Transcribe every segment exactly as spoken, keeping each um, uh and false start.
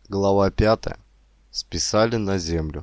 Глава пятая. Списали на землю.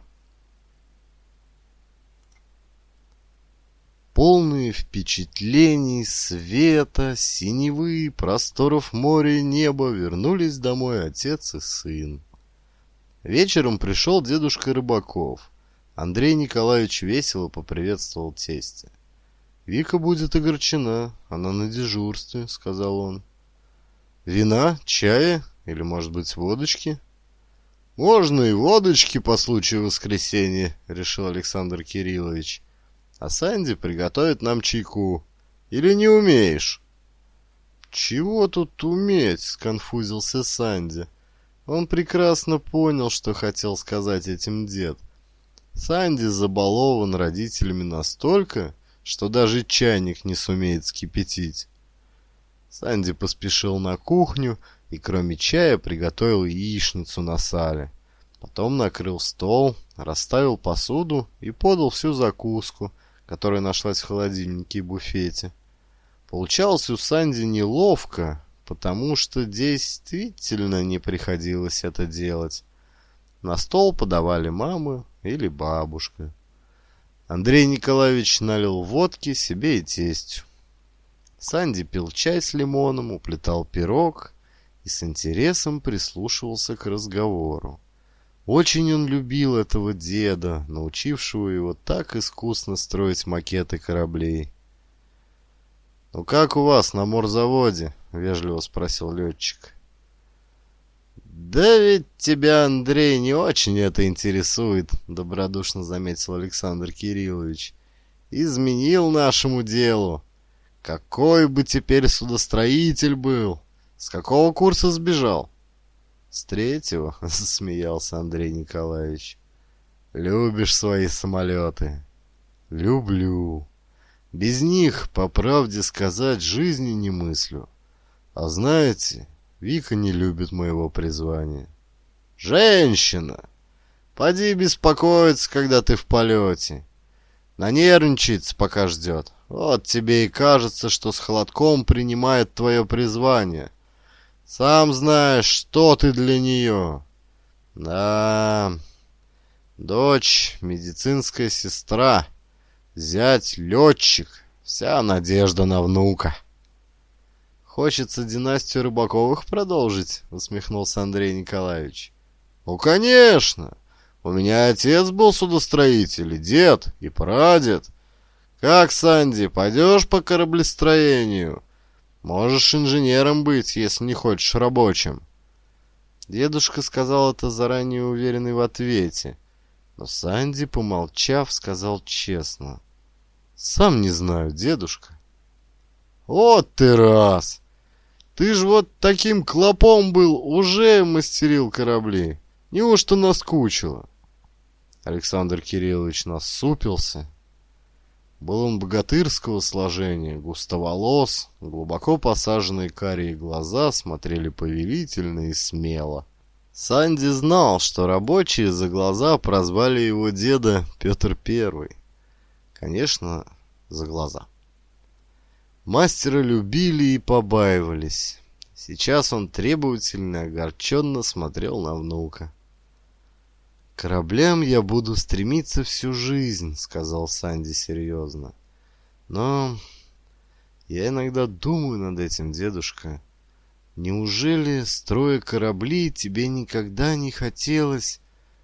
Полные впечатлений, света, синевы, просторов моря и неба вернулись домой отец и сын. Вечером пришел дедушка Рыбаков. Андрей Николаевич весело поприветствовал тестя. «Вика будет огорчена, она на дежурстве», — сказал он. «Вина, чая или, может быть, водочки?» «Можно и водочки по случаю воскресенья», — решил Александр Кириллович. «А Санди приготовит нам чайку. Или не умеешь?» «Чего тут уметь?» — сконфузился Санди. Он прекрасно понял, что хотел сказать этим дед. Санди забалован родителями настолько, что даже чайник не сумеет вскипятить. Санди поспешил на кухню и, кроме чая, приготовил яичницу на сале. Потом накрыл стол, расставил посуду и подал всю закуску, которая нашлась в холодильнике и буфете. Получалось у Санди неловко, потому что действительно не приходилось это делать. На стол подавали мама или бабушка. Андрей Николаевич налил водки себе и тестю. Санди пил чай с лимоном, уплетал пирог и с интересом прислушивался к разговору. Очень он любил этого деда, научившего его так искусно строить макеты кораблей. «Ну как у вас на морзаводе?» — вежливо спросил летчик. «Да ведь тебя, Андрей, не очень это интересует», — добродушно заметил Александр Кириллович. «Изменил нашему делу. Какой бы теперь судостроитель был? С какого курса сбежал?» «С третьего», — засмеялся Андрей Николаевич. «Любишь свои самолеты?» «Люблю. Без них, по правде сказать, жизни не мыслю. А знаете, Вика не любит моего призвания». «Женщина! Поди беспокоиться, когда ты в полете. Нанервничается, пока ждет. Вот тебе и кажется, что с холодком принимает твое призвание. Сам знаешь, что ты для нее. Да, дочь медицинская сестра, зять летчик, вся надежда на внука». «Хочется династию Рыбаковых продолжить?» — усмехнулся Андрей Николаевич. «Ну, конечно! У меня отец был судостроитель, и дед, и прадед. Как, Санди, пойдешь по кораблестроению? Можешь инженером быть, если не хочешь рабочим». Дедушка сказал это заранее уверенный в ответе, но Санди, помолчав, сказал честно: «Сам не знаю, дедушка». «Вот ты раз! Ты ж вот таким клопом был, уже мастерил корабли. Неужто наскучило?» Александр Кириллович насупился. Был он богатырского сложения, густоволос, глубоко посаженные карие глаза смотрели повелительно и смело. Санди знал, что рабочие за глаза прозвали его деда Петр Первый. Конечно, за глаза. Мастера любили и побаивались. Сейчас он требовательно и огорченно смотрел на внука. «К кораблям я буду стремиться всю жизнь», — сказал Санди серьезно. «Но я иногда думаю над этим, дедушка. Неужели, строя корабли, тебе никогда не хотелось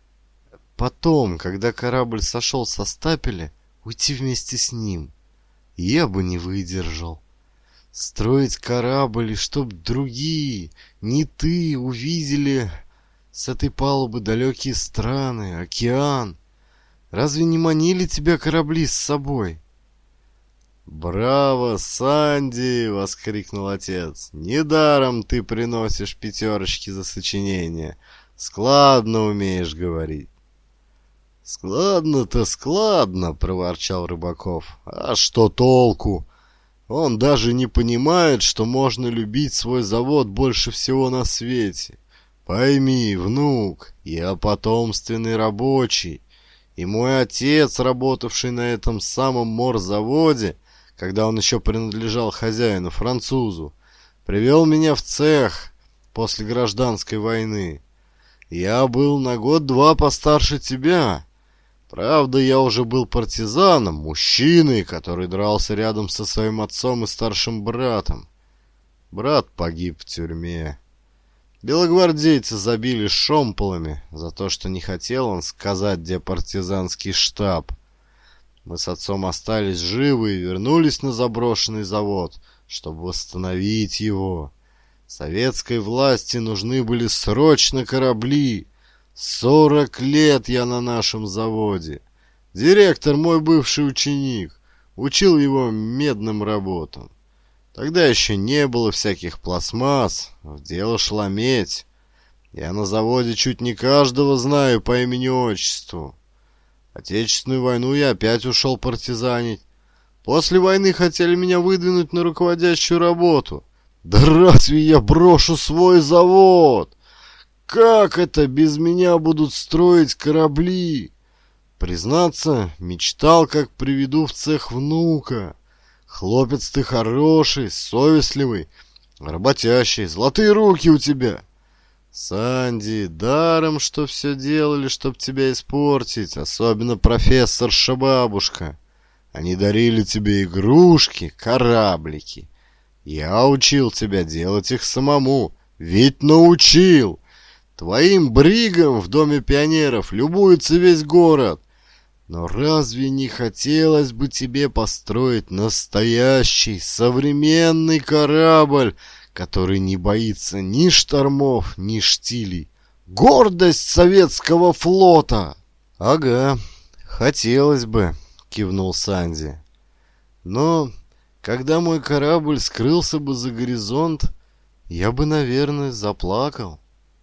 потом, когда корабль сошел со стапеля, уйти вместе с ним? Я бы не выдержал. Строить корабль, и чтоб другие, не ты, увидели с этой палубы далекие страны, океан. Разве не манили тебя корабли с собой?» «Браво, Санди!» — воскликнул отец. «Недаром ты приносишь пятерочки за сочинение. Складно умеешь говорить». «Складно-то складно!» — проворчал Рыбаков. «А что толку? Он даже не понимает, что можно любить свой завод больше всего на свете. Пойми, внук, я потомственный рабочий, и мой отец, работавший на этом самом морзаводе, когда он еще принадлежал хозяину, французу, привел меня в цех после гражданской войны. Я был на год-два постарше тебя. Правда, я уже был партизаном, мужчиной, который дрался рядом со своим отцом и старшим братом. Брат погиб в тюрьме. Белогвардейцы забили шомполами за то, что не хотел он сказать, где партизанский штаб. Мы с отцом остались живы и вернулись на заброшенный завод, чтобы восстановить его. Советской власти нужны были срочно корабли. Сорок лет я на нашем заводе. Директор мой бывший ученик. Учил его медным работам. Тогда еще не было всяких пластмасс. В дело шла медь. Я на заводе чуть не каждого знаю по имени-отчеству. Отечественную войну я опять ушел партизанить. После войны хотели меня выдвинуть на руководящую работу. Да разве я брошу свой завод? Как это без меня будут строить корабли? Признаться, мечтал, как приведу в цех внука. Хлопец ты хороший, совестливый, работящий, золотые руки у тебя. Санди, даром, что все делали, чтоб тебя испортить, особенно профессорша бабушка. Они дарили тебе игрушки, кораблики. Я учил тебя делать их самому, ведь научил. Твоим бригом в Доме пионеров любуется весь город. Но разве не хотелось бы тебе построить настоящий, современный корабль, который не боится ни штормов, ни штилей? Гордость советского флота! — Ага, хотелось бы, — кивнул Санди. Но когда мой корабль скрылся бы за горизонт, я бы, наверное, заплакал.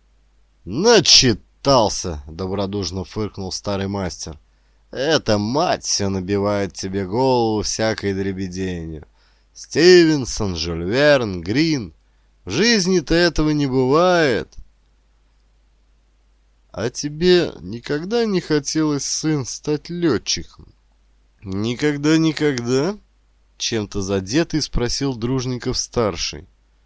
— Начитался, — добродушно фыркнул старый мастер. — Эта мать все набивает тебе голову всякой дребеденью. Стивенсон, Жюль Верн, Грин. В жизни-то этого не бывает. — А тебе никогда не хотелось, сын, стать летчиком? — Никогда-никогда? — чем-то задетый спросил Дружников-старший.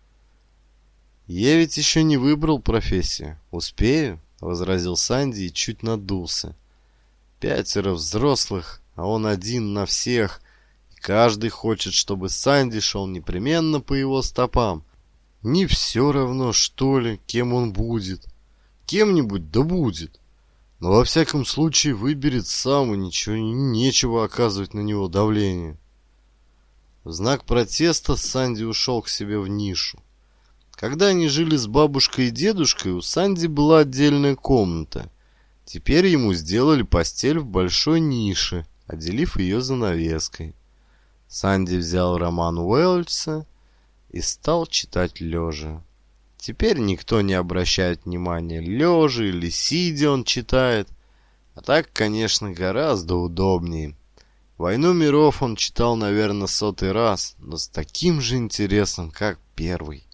— Я ведь еще не выбрал профессию. Успею? — возразил Санди и чуть надулся. Пятеро взрослых, а он один на всех. И каждый хочет, чтобы Санди шел непременно по его стопам. Не все равно, что ли, кем он будет. Кем-нибудь да будет. Но во всяком случае выберет сам, и ничего нечего оказывать на него давление. В знак протеста Санди ушел к себе в нишу. Когда они жили с бабушкой и дедушкой, у Санди была отдельная комната. Теперь ему сделали постель в большой нише, отделив ее занавеской. Санди взял роман Уэльса и стал читать лежа. Теперь никто не обращает внимания, лежа или сидя он читает. А так, конечно, гораздо удобнее. «Войну миров» он читал, наверное, сотый раз, но с таким же интересом, как первый.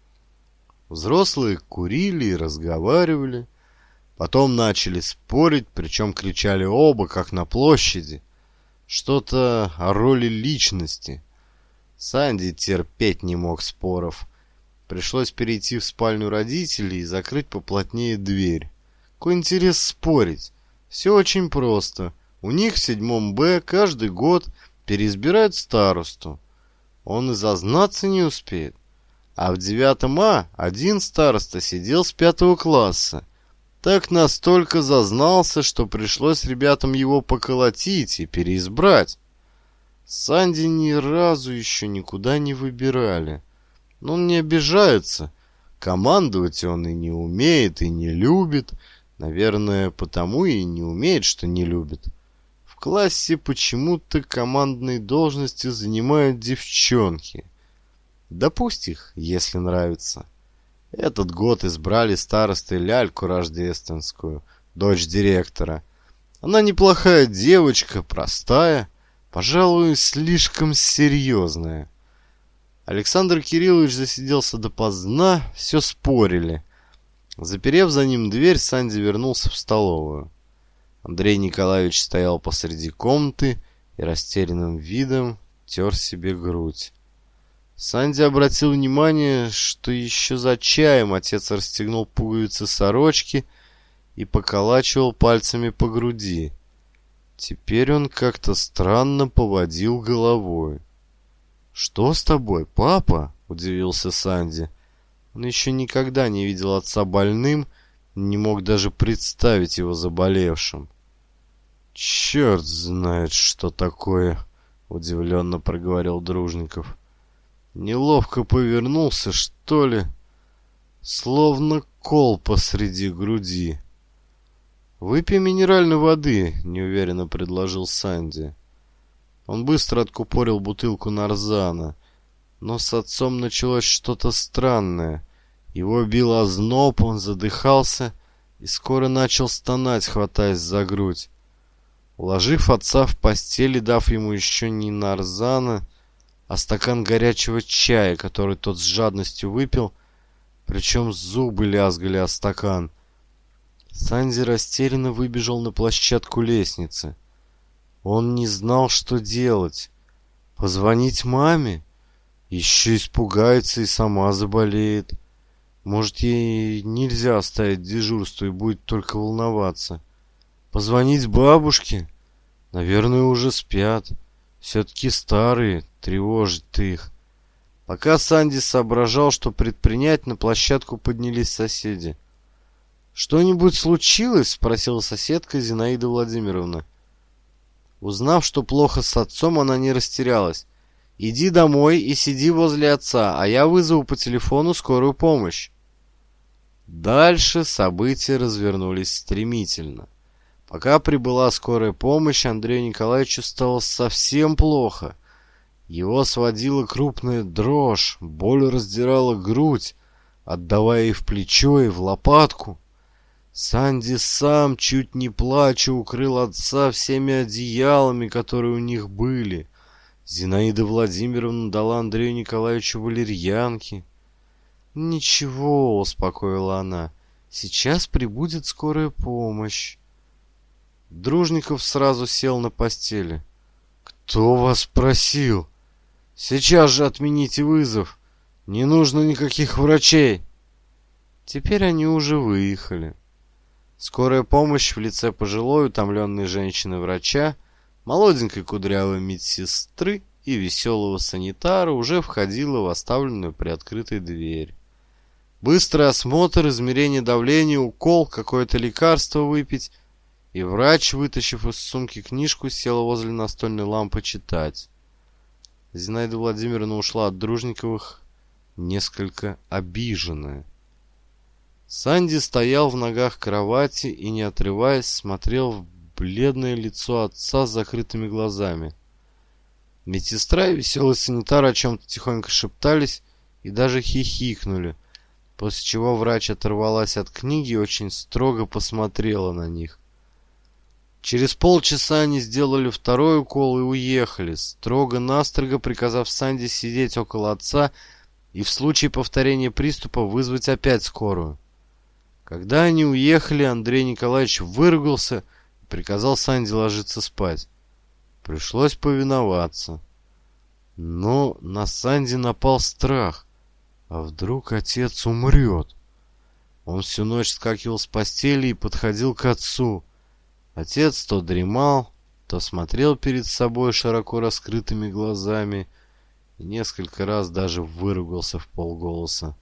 Взрослые курили и разговаривали. Потом начали спорить, причем кричали оба, как на площади. Что-то о роли личности. Санди терпеть не мог споров. Пришлось перейти в спальню родителей и закрыть поплотнее дверь. Какой интерес спорить? Все очень просто. У них в седьмом Б каждый год переизбирают старосту. Он и зазнаться не успеет. А в девятом А один староста сидел с пятого класса. Так настолько зазнался, что пришлось ребятам его поколотить и переизбрать. Санди ни разу еще никуда не выбирали. Но он не обижается. Командовать он и не умеет, и не любит. Наверное, потому и не умеет, что не любит. В классе почему-то командные должности занимают девчонки. Да пусть их, если нравится. Этот год избрали старостой ляльку рождественскую, дочь директора. Она неплохая девочка, простая, пожалуй, слишком серьезная. Александр Кириллович засиделся допоздна, все спорили. Заперев за ним дверь, Санди вернулся в столовую. Андрей Николаевич стоял посреди комнаты и растерянным видом тер себе грудь. Санди обратил внимание, что еще за чаем отец расстегнул пуговицы сорочки и поколачивал пальцами по груди. Теперь он как-то странно поводил головой. «Что с тобой, папа?» — удивился Санди. Он еще никогда не видел отца больным, не мог даже представить его заболевшим. «Черт знает, что такое!» — удивленно проговорил Дружников. «Неловко повернулся, что ли? Словно кол посреди груди». «Выпей минеральной воды», — неуверенно предложил Санди. Он быстро откупорил бутылку нарзана. Но с отцом началось что-то странное. Его бил озноб, он задыхался и скоро начал стонать, хватаясь за грудь. Уложив отца в постель и дав ему еще не нарзана, а стакан горячего чая, который тот с жадностью выпил, причем зубы лязгали о стакан, Санди растерянно выбежал на площадку лестницы. Он не знал, что делать. Позвонить маме? Еще испугается и сама заболеет. Может, ей нельзя оставить дежурство и будет только волноваться. Позвонить бабушке? Наверное, уже спят. Все-таки старые, тревожить-то их. Пока Санди соображал, что предпринять, на площадку поднялись соседи. «Что-нибудь случилось?» — спросила соседка Зинаида Владимировна. Узнав, что плохо с отцом, она не растерялась. «Иди домой и сиди возле отца, а я вызову по телефону скорую помощь». Дальше события развернулись стремительно. Пока прибыла скорая помощь, Андрею Николаевичу стало совсем плохо. Его сводила крупная дрожь, боль раздирала грудь, отдавая и в плечо, и в лопатку. Санди сам, чуть не плача, укрыл отца всеми одеялами, которые у них были. Зинаида Владимировна дала Андрею Николаевичу валерьянки. «Ничего», — успокоила она, — «сейчас прибудет скорая помощь». Дружников сразу сел на постели. «Кто вас просил? Сейчас же отмените вызов. Не нужно никаких врачей». Теперь они уже выехали. Скорая помощь в лице пожилой, утомленной женщины-врача, молоденькой кудрявой медсестры и веселого санитара уже входила в оставленную приоткрытой дверь. Быстрый осмотр, измерение давления, укол, какое-то лекарство выпить, и врач, вытащив из сумки книжку, села возле настольной лампы читать. Зинаида Владимировна ушла от Дружниковых несколько обиженная. Санди стоял в ногах кровати и, не отрываясь, смотрел в бледное лицо отца с закрытыми глазами. Медсестра и веселый санитар о чем-то тихонько шептались и даже хихикнули, после чего врач оторвалась от книги и очень строго посмотрела на них. Через полчаса они сделали второй укол и уехали, строго-настрого приказав Санди сидеть около отца и в случае повторения приступа вызвать опять скорую. Когда они уехали, Андрей Николаевич выругался и приказал Санди ложиться спать. Пришлось повиноваться. Но на Санди напал страх. А вдруг отец умрет? Он всю ночь скакивал с постели и подходил к отцу. Отец то дремал, то смотрел перед собой широко раскрытыми глазами и несколько раз даже выругался вполголоса.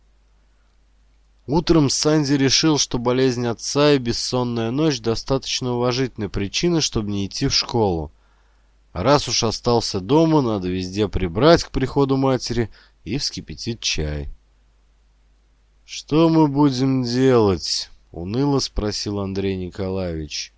Утром Санди решил, что болезнь отца и бессонная ночь достаточно уважительной причины, чтобы не идти в школу. А раз уж остался дома, надо везде прибрать к приходу матери и вскипятить чай. «Что мы будем делать?» — уныло спросил Андрей Николаевич.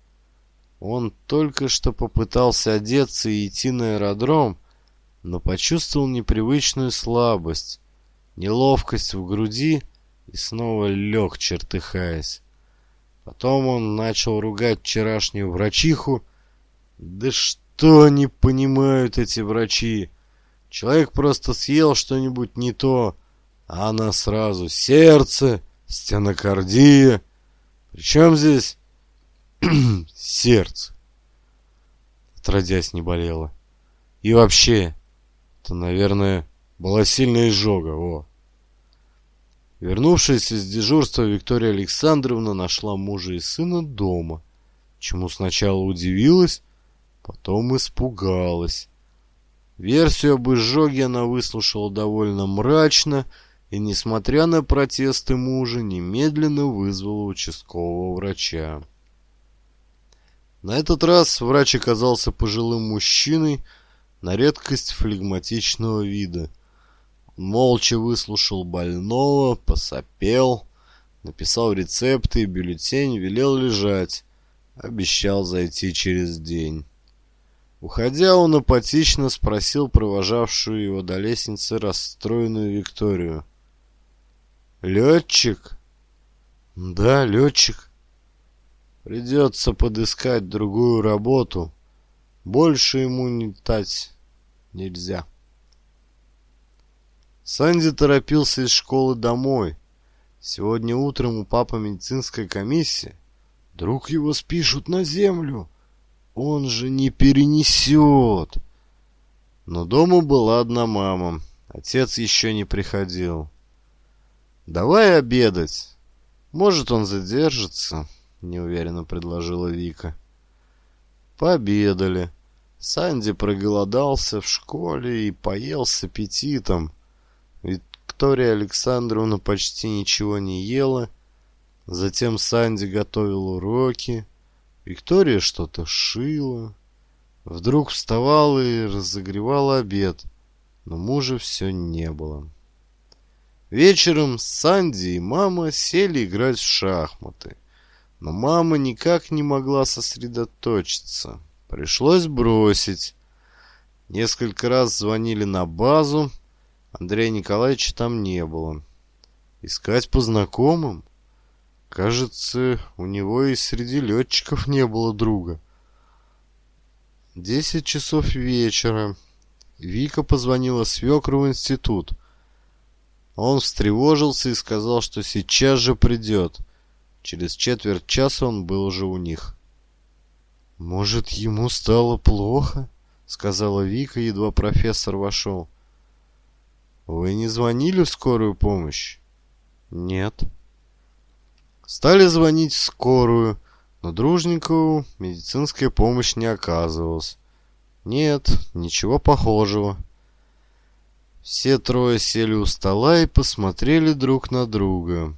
Он только что попытался одеться и идти на аэродром, но почувствовал непривычную слабость, неловкость в груди и снова лег, чертыхаясь. Потом он начал ругать вчерашнюю врачиху. Да что они понимают, эти врачи? Человек просто съел что-нибудь не то, а она сразу сердце, стенокардия. Причем здесь сердце? Отродясь не болело. И вообще, это, наверное, была сильная изжога. О. Вернувшаяся с дежурства Виктория Александровна нашла мужа и сына дома, чему сначала удивилась, потом испугалась. Версию об изжоге она выслушала довольно мрачно и, несмотря на протесты мужа, немедленно вызвала участкового врача. На этот раз врач оказался пожилым мужчиной, на редкость флегматичного вида. Он молча выслушал больного, посопел, написал рецепты и бюллетень, велел лежать, обещал зайти через день. Уходя, он апатично спросил провожавшую его до лестницы расстроенную Викторию: «Летчик?» «Да, летчик. Придется подыскать другую работу. Больше ему не тать нельзя». Санди торопился из школы домой. Сегодня утром у папы медицинская комиссия. Вдруг его спишут на землю. Он же не перенесет. Но дома была одна мама. Отец еще не приходил. «Давай обедать. Может, он задержится», — неуверенно предложила Вика. Пообедали. Санди проголодался в школе и поел с аппетитом. Виктория Александровна почти ничего не ела. Затем Санди готовил уроки. Виктория что-то шила. Вдруг вставала и разогревала обед, но мужа все не было. Вечером Санди и мама сели играть в шахматы, но мама никак не могла сосредоточиться. Пришлось бросить. Несколько раз звонили на базу. Андрея Николаевича там не было. Искать по знакомым? Кажется, у него и среди летчиков не было друга. Десять часов вечера. Вика позвонила свекру в институт. Он встревожился и сказал, что сейчас же придет. Через четверть часа он был уже у них. «Может, ему стало плохо?» — сказала Вика, едва профессор вошел. «Вы не звонили в скорую помощь?» «Нет». Стали звонить в скорую, но Дружникову медицинская помощь не оказывалась. Нет, ничего похожего. Все трое сели у стола и посмотрели друг на друга.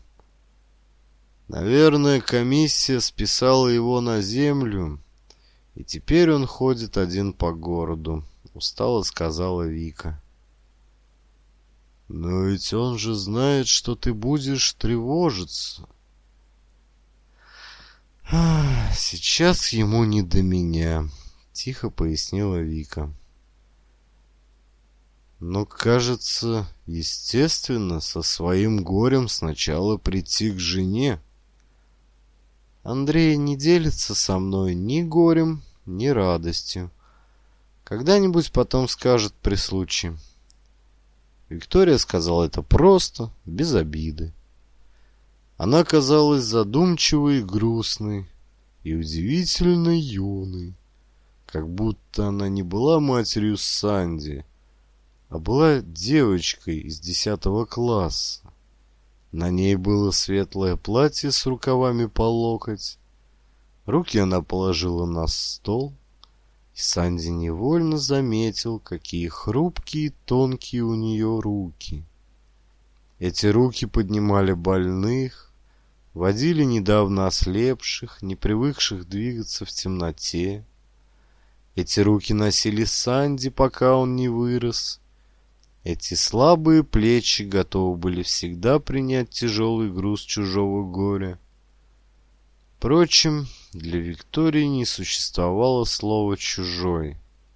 Наверное, комиссия списала его на землю, и теперь он ходит один по городу, устало сказала Вика. Но ведь он же знает, что ты будешь тревожиться. Сейчас ему не до меня, тихо пояснила Вика. Но, кажется, естественно, со своим горем сначала прийти к жене. Андрей не делится со мной ни горем, ни радостью. Когда-нибудь потом скажет при случае. Виктория сказала это просто, без обиды. Она казалась задумчивой и грустной, и удивительно юной, как будто она не была матерью Санди, а была девочкой из десятого класса. На ней было светлое платье с рукавами по локоть. Руки она положила на стол, и Санди невольно заметил, какие хрупкие и тонкие у нее руки. Эти руки поднимали больных, водили недавно ослепших, не привыкших двигаться в темноте. Эти руки носили Санди, пока он не вырос. Эти слабые плечи готовы были всегда принять тяжелый груз чужого горя. Впрочем, для Виктории не существовало слова «чужой».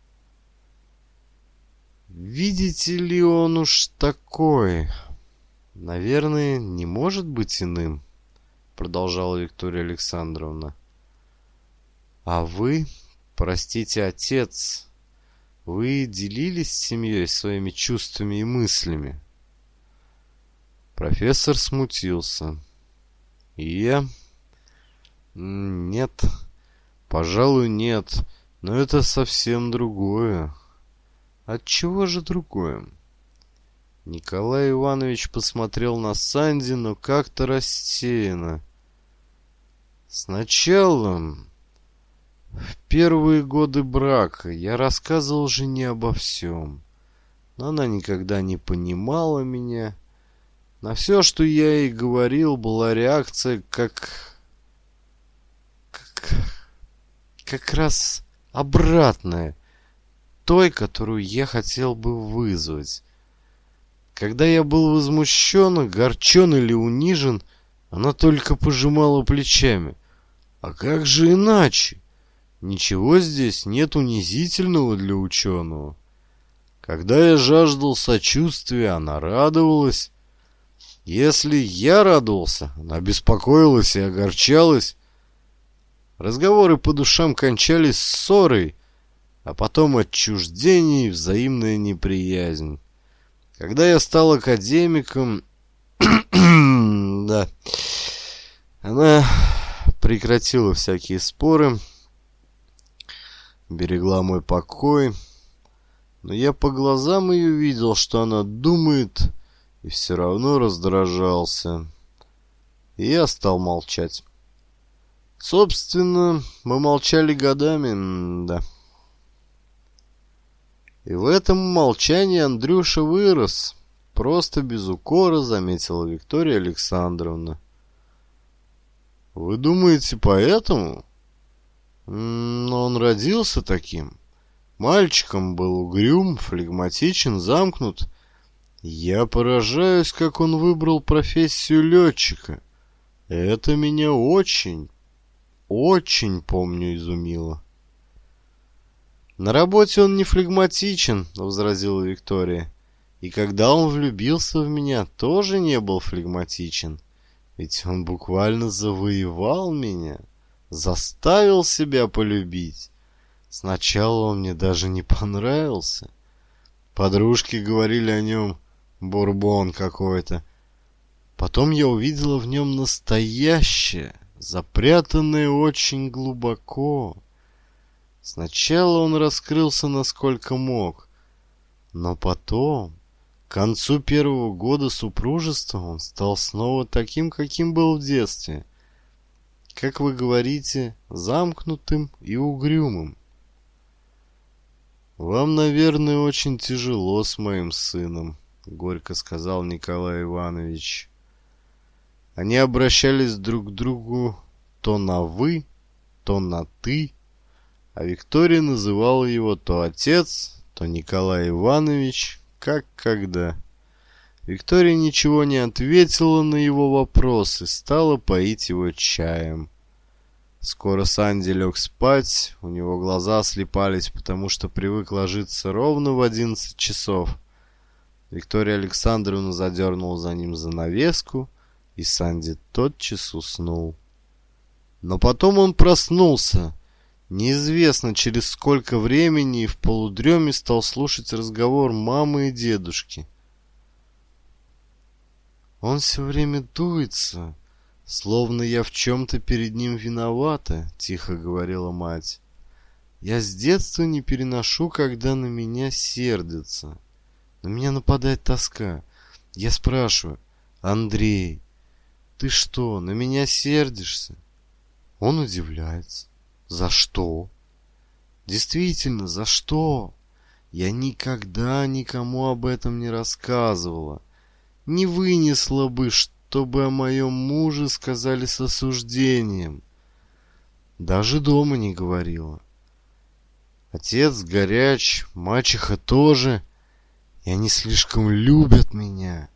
Видите ли, он уж такой. Наверное, не может быть иным, продолжала Виктория Александровна. А вы, простите, отец, вы делились с семьей своими чувствами и мыслями? Профессор смутился. И я? Нет, пожалуй, нет, но это совсем другое. Отчего же другое? Николай Иванович посмотрел на Санди, но как-то рассеянно. Сначала, в первые годы брака, я рассказывал жене обо всем, но она никогда не понимала меня. На все, что я ей говорил, была реакция как... как... как раз обратная той, которую я хотел бы вызвать. Когда я был возмущен, огорчен или унижен, она только пожимала плечами. А как же иначе? Ничего здесь нет унизительного для ученого. Когда я жаждал сочувствия, она радовалась. Если я радовался, она беспокоилась и огорчалась. Разговоры по душам кончались ссорой, а потом отчуждение и взаимная неприязнь. Когда я стал академиком, да, она прекратила всякие споры, берегла мой покой, но я по глазам ее видел, что она думает, и все равно раздражался. И я стал молчать. Собственно, мы молчали годами, да. И в этом молчании Андрюша вырос. Просто без укора, заметила Виктория Александровна. Вы думаете, поэтому? Но он родился таким. Мальчиком был угрюм, флегматичен, замкнут. Я поражаюсь, как он выбрал профессию летчика. Это меня очень, очень, помню, изумило. На работе он не флегматичен, возразила Виктория. И когда он влюбился в меня, тоже не был флегматичен. Ведь он буквально завоевал меня, заставил себя полюбить. Сначала он мне даже не понравился. Подружки говорили о нем бурбон какой-то. Потом я увидела в нем настоящее, запрятанное очень глубоко. Сначала он раскрылся насколько мог, но потом, к концу первого года супружества, он стал снова таким, каким был в детстве. Как вы говорите, замкнутым и угрюмым. «Вам, наверное, очень тяжело с моим сыном», — горько сказал Николай Иванович. Они обращались друг к другу то на «вы», то на «ты», а Виктория называла его то отец, то Николай Иванович, как когда. Виктория ничего не ответила на его вопрос и стала поить его чаем. Скоро Санди лег спать, у него глаза слипались, потому что привык ложиться ровно в одиннадцать часов. Виктория Александровна задернула за ним занавеску, и Санди тотчас уснул. Но потом он проснулся, неизвестно через сколько времени, и в полудреме стал слушать разговор мамы и дедушки. «Он все время дуется, словно я в чем-то перед ним виновата», — тихо говорила мать. «Я с детства не переношу, когда на меня сердятся. На меня нападает тоска. Я спрашиваю: Андрей, ты что, на меня сердишься?» Он удивляется. «За что?» «Действительно, за что? Я никогда никому об этом не рассказывала. Не вынесла бы, чтобы о моем муже сказали с осуждением. Даже дома не говорила. Отец горяч, мачеха тоже, и они слишком любят меня».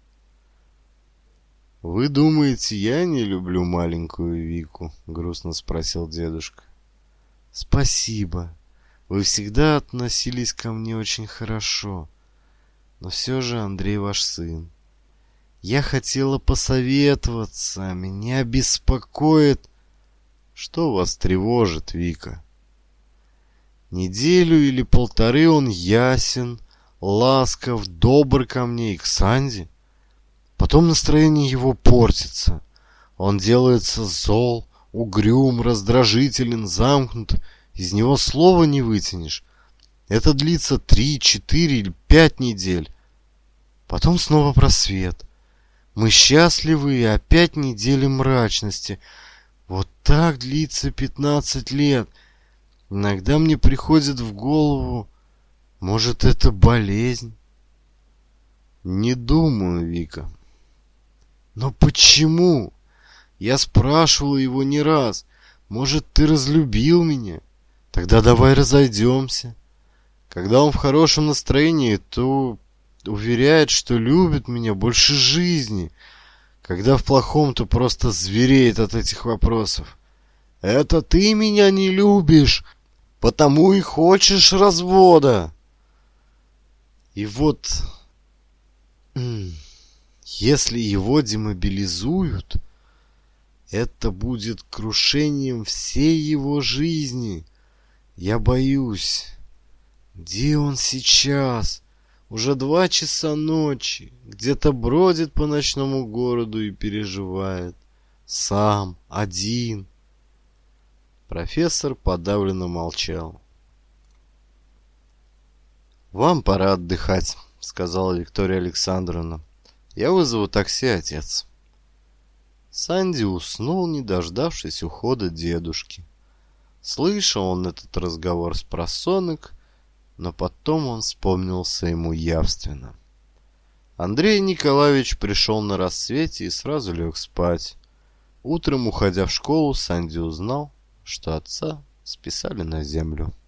«Вы думаете, я не люблю маленькую Вику?» — грустно спросил дедушка. «Спасибо. Вы всегда относились ко мне очень хорошо. Но все же Андрей ваш сын. Я хотела посоветоваться. Меня беспокоит...» «Что вас тревожит, Вика?» «Неделю или полторы он ясен, ласков, добр ко мне и к Санде. Потом настроение его портится. Он делается зол, угрюм, раздражителен, замкнут. Из него слова не вытянешь. Это длится три, четыре или пять недель. Потом снова просвет. Мы счастливы, и опять недели мрачности. Вот так длится пятнадцать лет. Иногда мне приходит в голову, может, это болезнь? Не думаю, Вика. Но почему? Я спрашивал его не раз. Может, ты разлюбил меня? Тогда давай разойдемся. Когда он в хорошем настроении, то уверяет, что любит меня больше жизни. Когда в плохом, то просто звереет от этих вопросов. Это ты меня не любишь, потому и хочешь развода. И вот, если его демобилизуют, это будет крушением всей его жизни. Я боюсь. Где он сейчас? Уже два часа ночи. Где-то бродит по ночному городу и переживает. Сам, один. Профессор подавленно молчал. «Вам пора отдыхать», — сказала Виктория Александровна. «Я вызову такси, отец». Санди уснул, не дождавшись ухода дедушки. Слышал он этот разговор спросонок, но потом он вспомнился ему явственно. Андрей Николаевич пришел на рассвете и сразу лег спать. Утром, уходя в школу, Санди узнал, что отца списали на землю.